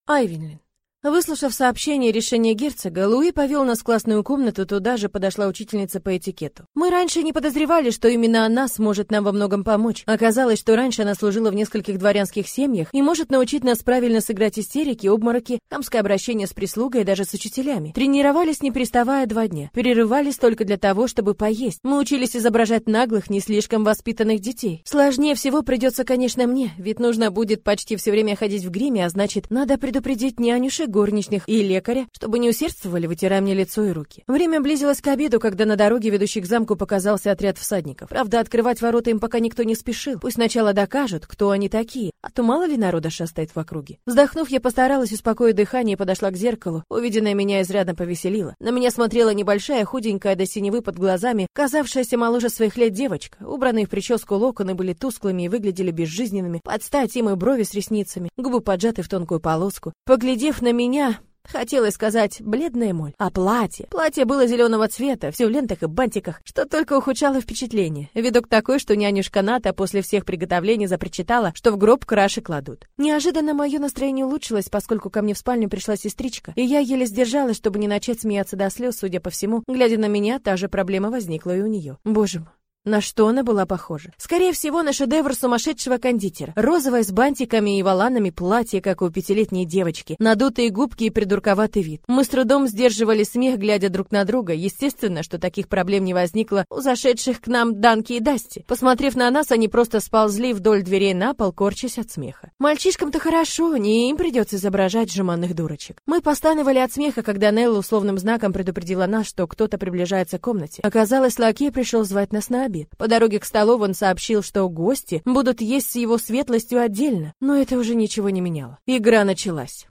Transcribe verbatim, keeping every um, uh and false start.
Айвенлин. Выслушав сообщение и решение герцога, Луи повел нас в классную комнату, туда же подошла учительница по этикету. Мы раньше не подозревали, что именно она сможет нам во многом помочь. Оказалось, что раньше она служила в нескольких дворянских семьях и может научить нас правильно сыграть истерики, обмороки, хамское обращение с прислугой и даже с учителями. Тренировались, не переставая, два дня. Перерывались только для того, чтобы поесть. Мы учились изображать наглых, не слишком воспитанных детей. Сложнее всего придется, конечно, мне, ведь нужно будет почти все время ходить в гриме, а значит, надо предупредить нянюшек, горничных и лекаря, чтобы не усердствовали, вытирая мне лицо и руки. Время близилось к обеду, когда на дороге, ведущей к замку, показался отряд всадников. Правда, открывать ворота им пока никто не спешил. Пусть сначала докажут, кто они такие, а то мало ли народа шастает в округе. Вздохнув, я постаралась успокоить дыхание и подошла к зеркалу. Увиденное меня изрядно повеселило. На меня смотрела небольшая, худенькая до синевы под глазами, казавшаяся моложе своих лет девочка. Убранные в прическу локоны были тусклыми и выглядели безжизненными. Под стать им и брови с ресницами, губы поджаты в тонкую полоску. Поглядев на меня, хотелось сказать бледная моль. А платье? Платье было зеленого цвета, все в лентах и бантиках, что только ухудшало впечатление. Видок такой, что нянюшка Ната после всех приготовлений запричитала, что в гроб краши кладут. Неожиданно мое настроение улучшилось, поскольку ко мне в спальню пришла сестричка, и я еле сдержалась, чтобы не начать смеяться до слез. Судя по всему, глядя на меня, та же проблема возникла и у нее. Боже мой. На что она была похожа? Скорее всего, на шедевр сумасшедшего кондитера. Розовое с бантиками и воланами платье, как у пятилетней девочки, надутые губки и придурковатый вид. Мы с трудом сдерживали смех, глядя друг на друга. Естественно, что таких проблем не возникло у зашедших к нам Данки и Дасти. Посмотрев на нас, они просто сползли вдоль дверей на пол, корчась от смеха. Мальчишкам-то хорошо, не им придется изображать жеманных дурочек. Мы постановали от смеха, когда Нелла условным знаком предупредила нас, что кто-то приближается к комнате. Оказалось, лакей пришел звать нас на обед. По дороге к столу он сообщил, что гости будут есть с его светлостью отдельно, но это уже ничего не меняло. Игра началась.